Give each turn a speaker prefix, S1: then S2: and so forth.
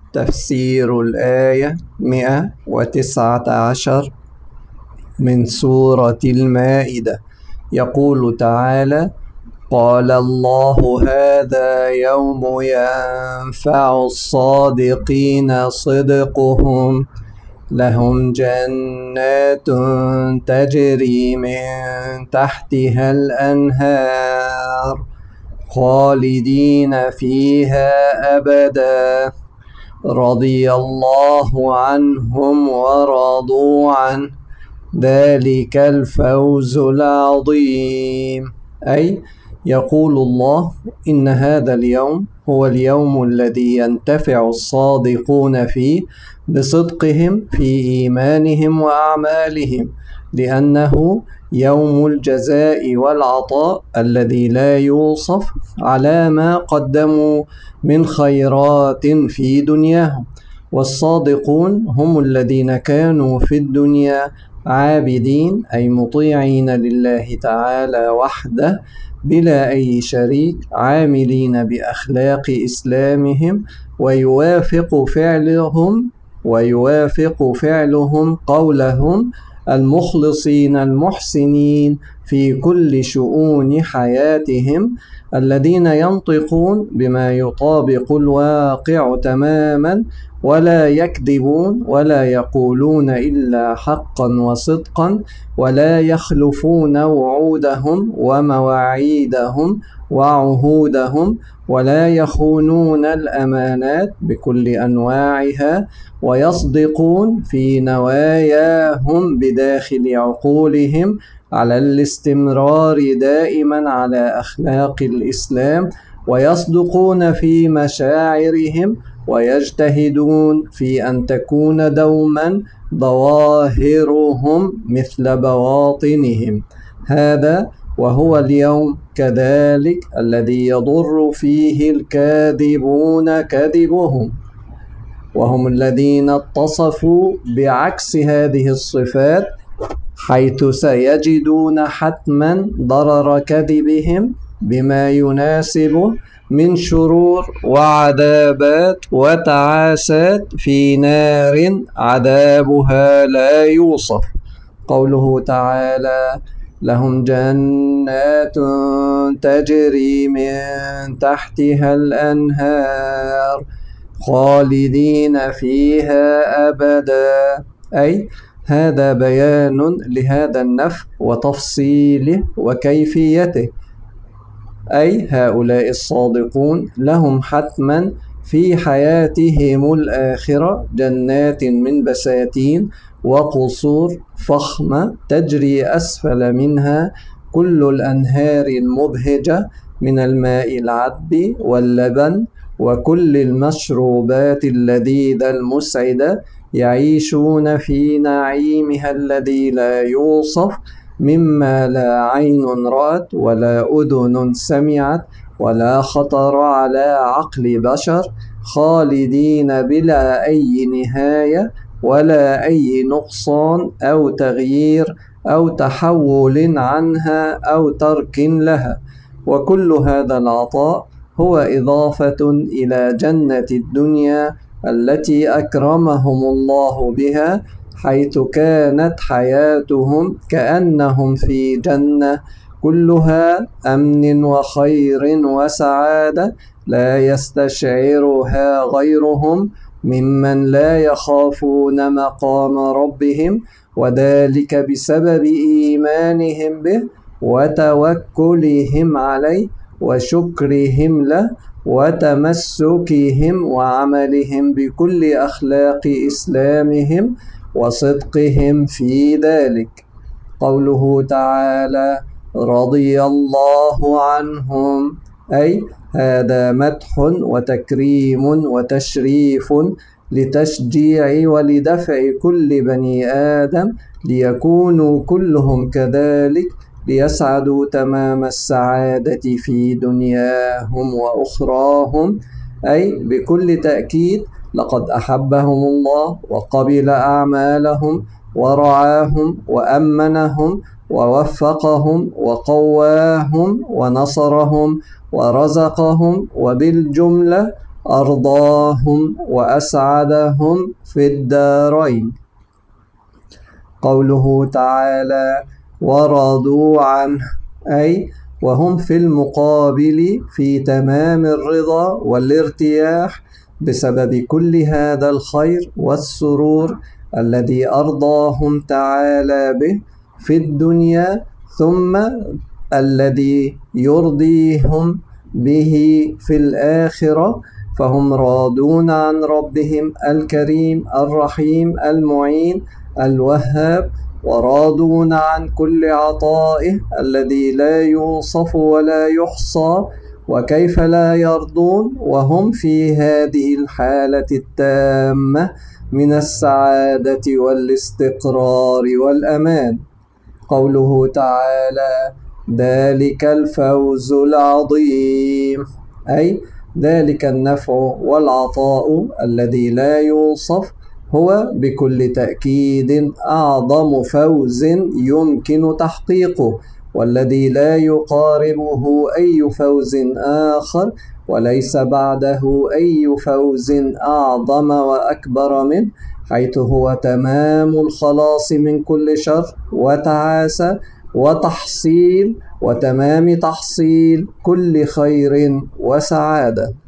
S1: تفسير الآية 119 من سورة المائدة. يقول تعالى: قال الله: هذا يوم ينفع الصادقين صدقهم، لهم جنات تجري من تحتها الأنهار خالدين فيها أبدا، رضي الله عنهم ورضوا عنه، ذلك الفوز العظيم. أي يقول الله إن هذا اليوم هو اليوم الذي ينتفع الصادقون فيه بصدقهم في إيمانهم وأعمالهم، لأنه يوم الجزاء والعطاء الذي لا يوصف على ما قدموا من خيرات في دنياهم. والصادقون هم الذين كانوا في الدنيا عابدين، أي مطيعين لله تعالى وحده بلا أي شريك، عاملين بأخلاق إسلامهم، ويوافق فعلهم قولهم، المخلصين المحسنين في كل شؤون حياتهم، الذين ينطقون بما يطابق الواقع تماما، ولا يكذبون ولا يقولون إلا حقا وصدقا، ولا يخلفون وعودهم ومواعيدهم وعهودهم، ولا يخونون الأمانات بكل أنواعها، ويصدقون في نواياهم بداخل عقولهم على الاستمرار دائما على أخلاق الإسلام، ويصدقون في مشاعرهم، ويجتهدون في أن تكون دوما ظواهرهم مثل بواطنهم. هذا وهو اليوم كذلك الذي يضر فيه الكاذبون كذبهم، وهم الذين اتصفوا بعكس هذه الصفات، حيث سيجدون حتما ضرر كذبهم بما يناسبه من شرور وعذابات وتعاسات في نار عذابها لا يوصف. قوله تعالى: لهم جنات تجري من تحتها الأنهار خالدين فيها أبدا، أي هذا بيان لهذا النفع وتفصيله وكيفيته. أي هؤلاء الصادقون لهم حتما في حياتهم الآخرة جنات من بساتين وقصور فخمة تجري أسفل منها كل الأنهار المبهجة من الماء العذب واللبن وكل المشروبات اللذيذة المسعدة، يعيشون في نعيمها الذي لا يوصف، مما لا عين رأت ولا أذن سمعت ولا خطر على عقل بشر، خالدين بلا أي نهاية ولا أي نقصان أو تغيير أو تحول عنها أو ترك لها. وكل هذا العطاء هو إضافة إلى جنة الدنيا التي أكرمهم الله بها، حيث كانت حياتهم كأنهم في جنة كلها أمن وخير وسعادة، لا يستشعرها غيرهم ممن لا يخافون مقام ربهم، وذلك بسبب إيمانهم به وتوكلهم عليه وشكرهم له وتمسكهم وعملهم بكل أخلاق إسلامهم وصدقهم في ذلك. قوله تعالى: رضي الله عنهم، أي هذا مدح وتكريم وتشريف لتشجيع ولدفع كل بني آدم ليكونوا كلهم كذلك، ليسعدوا تمام السعادة في دنياهم وأخراهم. أي بكل تأكيد لقد أحبهم الله وقبل أعمالهم ورعاهم وأمنهم ووفقهم وقواهم ونصرهم ورزقهم، وبالجملة أرضاهم وأسعدهم في الدارين. قوله تعالى ورضوا عنه، أي وهم في المقابل في تمام الرضا والارتياح بسبب كل هذا الخير والسرور الذي أرضاهم تعالى به في الدنيا، ثم الذي يرضيهم به في الآخرة، فهم راضون عن ربهم الكريم الرحيم المعين الوهاب، وراضون عن كل عطائه الذي لا يوصف ولا يحصى. وكيف لا يرضون وهم في هذه الحالة التامة من السعادة والاستقرار والأمان؟ قوله تعالى ذلك الفوز العظيم، أي ذلك النفع والعطاء الذي لا يوصف هو بكل تأكيد أعظم فوز يمكن تحقيقه، والذي لا يقاربه أي فوز آخر، وليس بعده أي فوز أعظم وأكبر منه، حيث هو تمام الخلاص من كل شر وتعاسة وتحصيل وتمام تحصيل كل خير وسعادة.